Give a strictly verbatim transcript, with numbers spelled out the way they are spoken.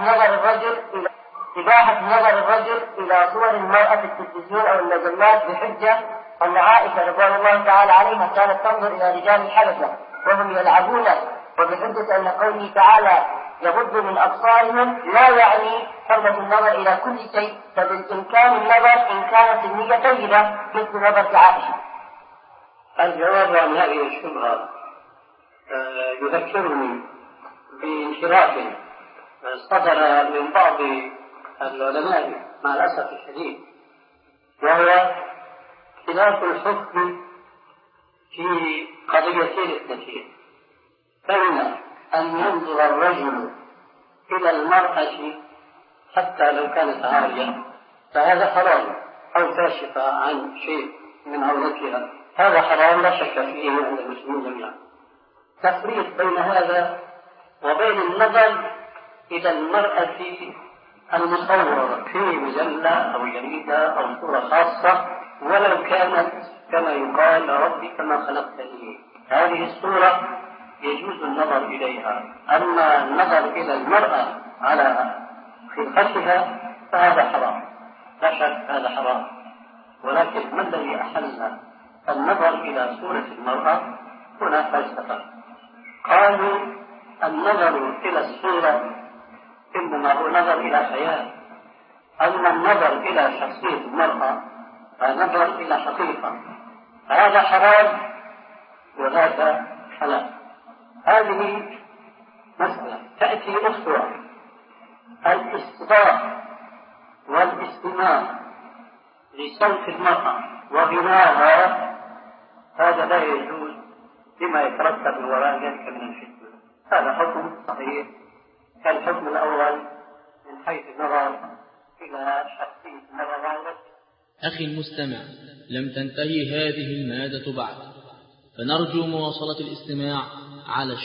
نظر الرجل إلى إباحة نظر الرجل إلى صور المرأة في التلفزيون أو المجلات بحجة أن عائشة رضوان الله تعالى عليها كانت تنظر إلى رجال الحبشة وهم يلعبون، وبحجة أن قوله تعالى يغض من أبصارهم لا يعني حرمة النظر إلى كل شيء، فبالإمكان النظر إن كانت النية طيبة مثل نظر عائشة. الجواب عن هذه الشبهة يذكرني بانحراف صدر من بعض العلماء مع الأسف الشديد، وهو خلاف الحكم في قضيتين اثنتين. فإن أن ينظر الرجل إلى المرأة حتى لو كانت عارية فهذا حرام، أو كاشفة عن شيء من عورتها، هذا حرام لا شك فيه عند المسلمين جميعا. تفريق بين هذا وبين النظر إلى المرأة المصورة في مجلة أو جريدة أو صورة خاصة ولو كانت كما يقال ربي كما خلقتني، هذه الصورة يجوز النظر إليها. أما النظر إلى المرأة على خلقتها فهذا حرام لا شك، هذا حرام. ولكن ما الذي أحل النظر إلى صورة المرأة؟ هنا فلسفة. قالوا النظر إلى الصورة إنما هو نظر إلى خيال، أما النظر إلى شخصية المرأة فنظر إلى حقيقة، هذا حرام وهذا حلال. هذه مسألة. تأتي أخرى، الاستطاع والاستماع لصوت المرأة وغناها، هذا لا يجوز لما يترتب وراء ذلك من الفتنة. هذا حكم صحيح كالحكم الأول من حيث النظر إلى شخصية المرأة. أخي المستمع، لم تنتهي هذه المادة بعد، فنرجو مواصلة الاستماع على